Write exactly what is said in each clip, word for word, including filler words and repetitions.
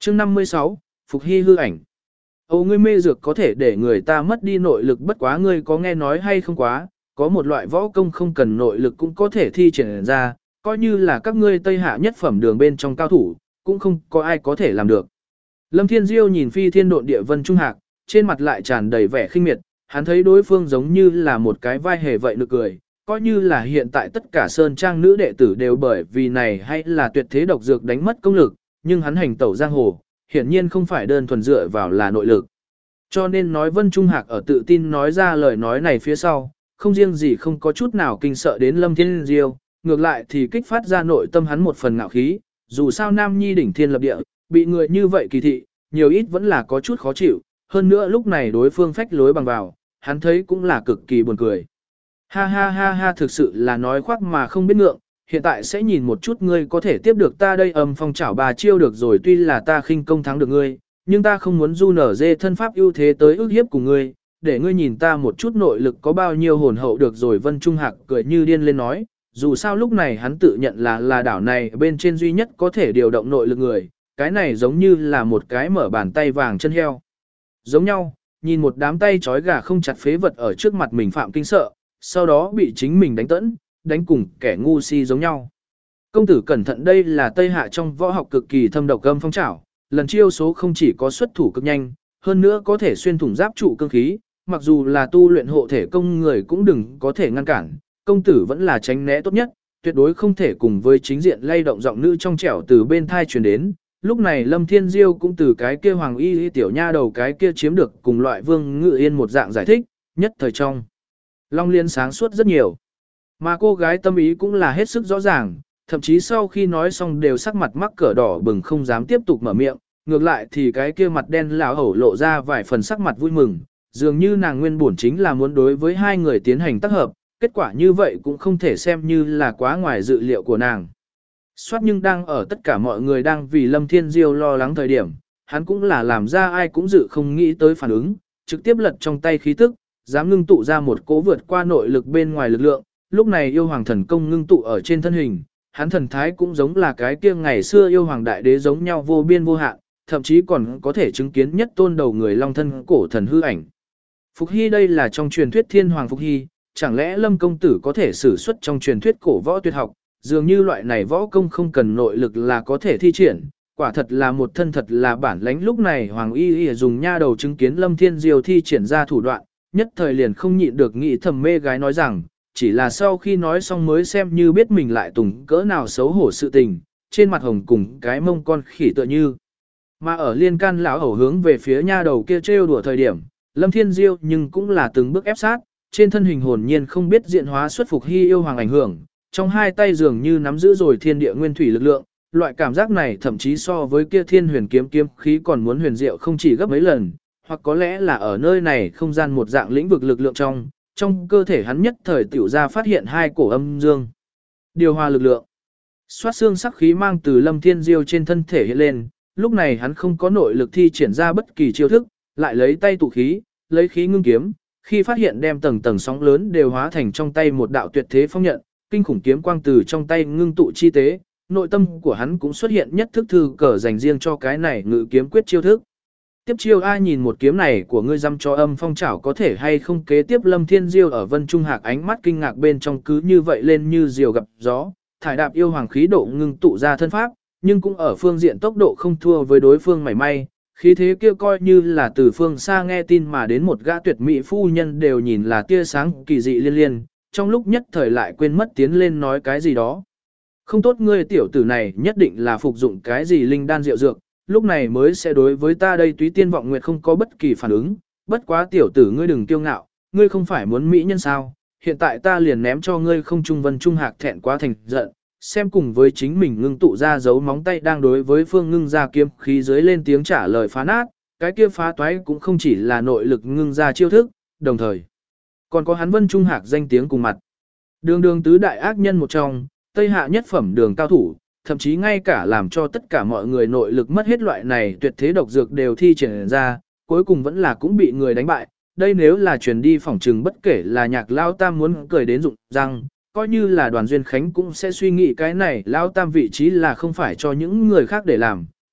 chương năm mươi sáu, Phục Hy hư ảnh. Ồ, ngươi mê dược có thể để người ta mất đi nội lực, bất quá ngươi có nghe nói hay không quá, có một loại võ công không cần nội lực cũng có thể thi triển ra, coi như là các ngươi Tây Hạ nhất phẩm đường bên trong cao thủ, cũng không có ai có thể làm được. Lâm Thiên Diêu nhìn phi thiên độn địa Vân Trung Hạc, trên mặt lại tràn đầy vẻ khinh miệt, hắn thấy đối phương giống như là một cái vai hề vậy nực cười, coi như là hiện tại tất cả sơn trang nữ đệ tử đều bởi vì này hay là tuyệt thế độc dược đánh mất công lực, nhưng hắn hành tẩu giang hồ, hiển nhiên không phải đơn thuần dựa vào là nội lực. Cho nên nói Vân Trung Hạc ở tự tin nói ra lời nói này phía sau, không riêng gì không có chút nào kinh sợ đến Lâm Thiên Diêu, ngược lại thì kích phát ra nội tâm hắn một phần ngạo khí, dù sao Nam Nhi đỉnh thiên lập địa, bị người như vậy kỳ thị, nhiều ít vẫn là có chút khó chịu, hơn nữa lúc này đối phương phách lối bằng vào, hắn thấy cũng là cực kỳ buồn cười. Ha ha ha ha, thực sự là nói khoác mà không biết ngượng, hiện tại sẽ nhìn một chút ngươi có thể tiếp được ta đây. Âm phong chảo bà chiêu được rồi, tuy là ta khinh công thắng được ngươi, nhưng ta không muốn du nở dê thân pháp ưu thế tới ức hiếp cùng ngươi, để ngươi nhìn ta một chút nội lực có bao nhiêu hồn hậu được rồi. Vân Trung Hạc cười như điên lên nói, dù sao lúc này hắn tự nhận là là đảo này bên trên duy nhất có thể điều động nội lực người, cái này giống như là một cái mở bàn tay vàng chân heo. Giống nhau, nhìn một đám tay trói gà không chặt phế vật ở trước mặt mình phạm kinh sợ, sau đó bị chính mình đánh tẫn, đánh cùng kẻ ngu si giống nhau. Công tử cẩn thận, đây là Tây Hạ trong võ học cực kỳ thâm độc âm phong trảo, lần chiêu số không chỉ có xuất thủ cực nhanh, hơn nữa có thể xuyên thủng giáp trụ cương khí, mặc dù là tu luyện hộ thể công người cũng đừng có thể ngăn cản, công tử vẫn là tránh né tốt nhất, tuyệt đối không thể cùng với chính diện lay động giọng nữ trong trẻo từ bên thai truyền đến. Lúc này Lâm Thiên Diêu cũng từ cái kia hoàng y, y tiểu nha đầu cái kia chiếm được cùng loại Vương Ngự Yên một dạng giải thích, nhất thời trong Long Liên sáng suốt rất nhiều. Mà cô gái tâm ý cũng là hết sức rõ ràng, thậm chí sau khi nói xong đều sắc mặt mắc cỡ đỏ bừng không dám tiếp tục mở miệng, ngược lại thì cái kia mặt đen lão hổ lộ ra vài phần sắc mặt vui mừng, dường như nàng nguyên bổn chính là muốn đối với hai người tiến hành tác hợp, kết quả như vậy cũng không thể xem như là quá ngoài dự liệu của nàng. Soát nhưng đang ở tất cả mọi người đang vì Lâm Thiên Diêu lo lắng thời điểm, hắn cũng là làm ra ai cũng dự không nghĩ tới phản ứng, trực tiếp lật trong tay khí tức, dám ngưng tụ ra một cỗ vượt qua nội lực bên ngoài lực lượng, lúc này yêu hoàng thần công ngưng tụ ở trên thân hình, hắn thần thái cũng giống là cái kia ngày xưa yêu hoàng đại đế giống nhau vô biên vô hạn, thậm chí còn có thể chứng kiến nhất tôn đầu người long thân cổ thần hư ảnh. Phục Hy đây là trong truyền thuyết thiên hoàng Phục Hy, chẳng lẽ Lâm công tử có thể sử xuất trong truyền thuyết cổ võ tuyệt học, dường như loại này võ công không cần nội lực là có thể thi triển, quả thật là một thân thật là bản lãnh. Lúc này Hoàng Y Y dùng nha đầu chứng kiến Lâm Thiên Diêu thi triển ra thủ đoạn, nhất thời liền không nhịn được nghĩ thầm mê gái nói rằng, chỉ là sau khi nói xong mới xem như biết mình lại tùng cỡ nào xấu hổ sự tình, trên mặt hồng cùng cái mông con khỉ tựa như. Mà ở liên can lão hầu hướng về phía nha đầu kia trêu đùa thời điểm, Lâm Thiên Diêu nhưng cũng là từng bước ép sát, trên thân hình hồn nhiên không biết diện hóa xuất Phục Hy yêu hoàng ảnh hưởng, trong hai tay dường như nắm giữ rồi thiên địa nguyên thủy lực lượng, loại cảm giác này thậm chí so với kia thiên huyền kiếm kiếm khí còn muốn huyền diệu không chỉ gấp mấy lần, hoặc có lẽ là ở nơi này không gian một dạng lĩnh vực lực lượng trong, trong cơ thể hắn nhất thời tiểu ra phát hiện hai cổ âm dương. Điều hòa lực lượng. Xoát xương sắc khí mang từ Lâm Thiên Diêu trên thân thể hiện lên, lúc này hắn không có nội lực thi triển ra bất kỳ chiêu thức, lại lấy tay tụ khí, lấy khí ngưng kiếm, khi phát hiện đem tầng tầng sóng lớn đều hóa thành trong tay một đạo tuyệt thế phong nhận, kinh khủng kiếm quang từ trong tay ngưng tụ chi tế, nội tâm của hắn cũng xuất hiện nhất thức thư cờ dành riêng cho cái này ngự kiếm quyết chiêu thức. Tiếp chiêu ai nhìn một kiếm này của ngươi dăm cho âm phong trảo có thể hay không kế tiếp. Lâm Thiên Diêu ở Vân Trung Hạc ánh mắt kinh ngạc bên trong cứ như vậy lên như diều gặp gió, thải đạp yêu hoàng khí độ ngưng tụ ra thân pháp, nhưng cũng ở phương diện tốc độ không thua với đối phương mảy may, khí thế kia coi như là từ phương xa nghe tin mà đến một gã tuyệt mỹ phu nhân đều nhìn là tia sáng kỳ dị liên liên, trong lúc nhất thời lại quên mất tiến lên nói cái gì đó. Không tốt, ngươi tiểu tử này nhất định là phục dụng cái gì linh đan rượu dược, lúc này mới sẽ đối với ta đây túy tiên vọng nguyệt không có bất kỳ phản ứng, bất quá tiểu tử ngươi đừng kiêu ngạo, ngươi không phải muốn mỹ nhân sao, hiện tại ta liền ném cho ngươi không trung Vân Trung Hạc thẹn quá thành giận, xem cùng với chính mình ngưng tụ ra dấu móng tay đang đối với phương ngưng ra kiếm khí dưới lên tiếng trả lời phá nát, cái kia phá toái cũng không chỉ là nội lực ngưng ra chiêu thức, đồng thời còn có hắn Vân Trung Hạc danh tiếng cùng mặt. Đường đường tứ đại ác nhân một trong, Tây Hạ nhất phẩm đường cao thủ, thậm chí ngay cả làm cho tất cả mọi người nội lực mất hết loại này tuyệt thế độc dược đều thi triển ra, cuối cùng vẫn là cũng bị người đánh bại. Đây nếu là truyền đi phỏng trừng bất kể là Nhạc Lao Tam muốn cười đến rụng răng, coi như là Đoàn Duyên Khánh cũng sẽ suy nghĩ cái này Lao Tam vị trí là không phải cho những người khác để làm,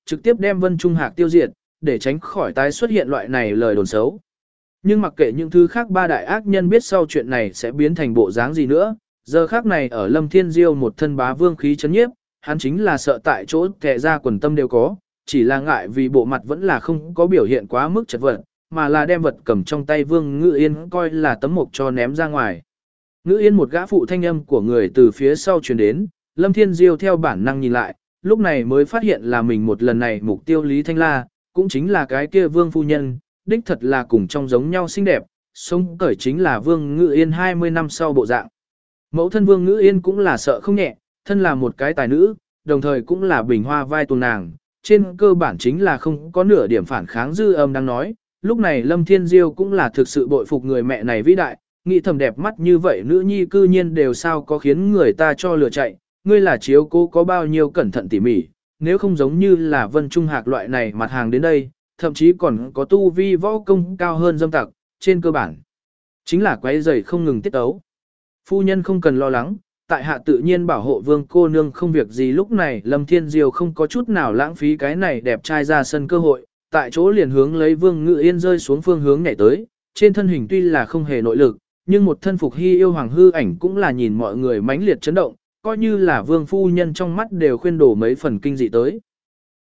trực tiếp đem Vân Trung Hạc tiêu diệt, để tránh khỏi tái xuất hiện loại này lời đồn xấu. Nhưng mặc kệ những thứ khác ba đại ác nhân biết sau chuyện này sẽ biến thành bộ dáng gì nữa, giờ khác này ở Lâm Thiên Diêu một thân bá vương khí chấn nhiếp, hắn chính là sợ tại chỗ kẻ ra quần tâm đều có, chỉ là ngại vì bộ mặt vẫn là không có biểu hiện quá mức chật vật, mà là đem vật cầm trong tay Vương Ngự Yên coi là tấm mộc cho ném ra ngoài. Ngự Yên một gã phụ thanh âm của người từ phía sau truyền đến, Lâm Thiên Diêu theo bản năng nhìn lại, lúc này mới phát hiện là mình một lần này mục tiêu Lý Thanh La, cũng chính là cái kia Vương phu nhân, đích thật là cùng trong giống nhau xinh đẹp, sống cởi chính là Vương Ngự Yên hai mươi năm sau bộ dạng. Mẫu thân Vương Ngự Yên cũng là sợ không nhẹ, thân là một cái tài nữ, đồng thời cũng là bình hoa vai tuồng nàng, trên cơ bản chính là không có nửa điểm phản kháng dư âm đang nói. Lúc này Lâm Thiên Diêu cũng là thực sự bội phục người mẹ này vĩ đại, nghĩ thầm đẹp mắt như vậy nữ nhi cư nhiên đều sao có khiến người ta cho lừa chạy, ngươi là chiếu cố có bao nhiêu cẩn thận tỉ mỉ, nếu không giống như là Vân Trung Hạc loại này mặt hàng đến đây, thậm chí còn có tu vi võ công cao hơn dâm tặc, trên cơ bản chính là quấy rầy không ngừng tiết ấu. Phu nhân không cần lo lắng, tại hạ tự nhiên bảo hộ Vương cô nương không việc gì. Lúc này Lâm Thiên Diêu không có chút nào lãng phí cái này đẹp trai ra sân cơ hội, tại chỗ liền hướng lấy Vương Ngự Yên rơi xuống phương hướng nhảy tới, trên thân hình tuy là không hề nội lực, nhưng một thân phục hy yêu hoàng hư ảnh cũng là nhìn mọi người mãnh liệt chấn động, coi như là Vương phu nhân trong mắt đều khuyên đổ mấy phần kinh dị tới.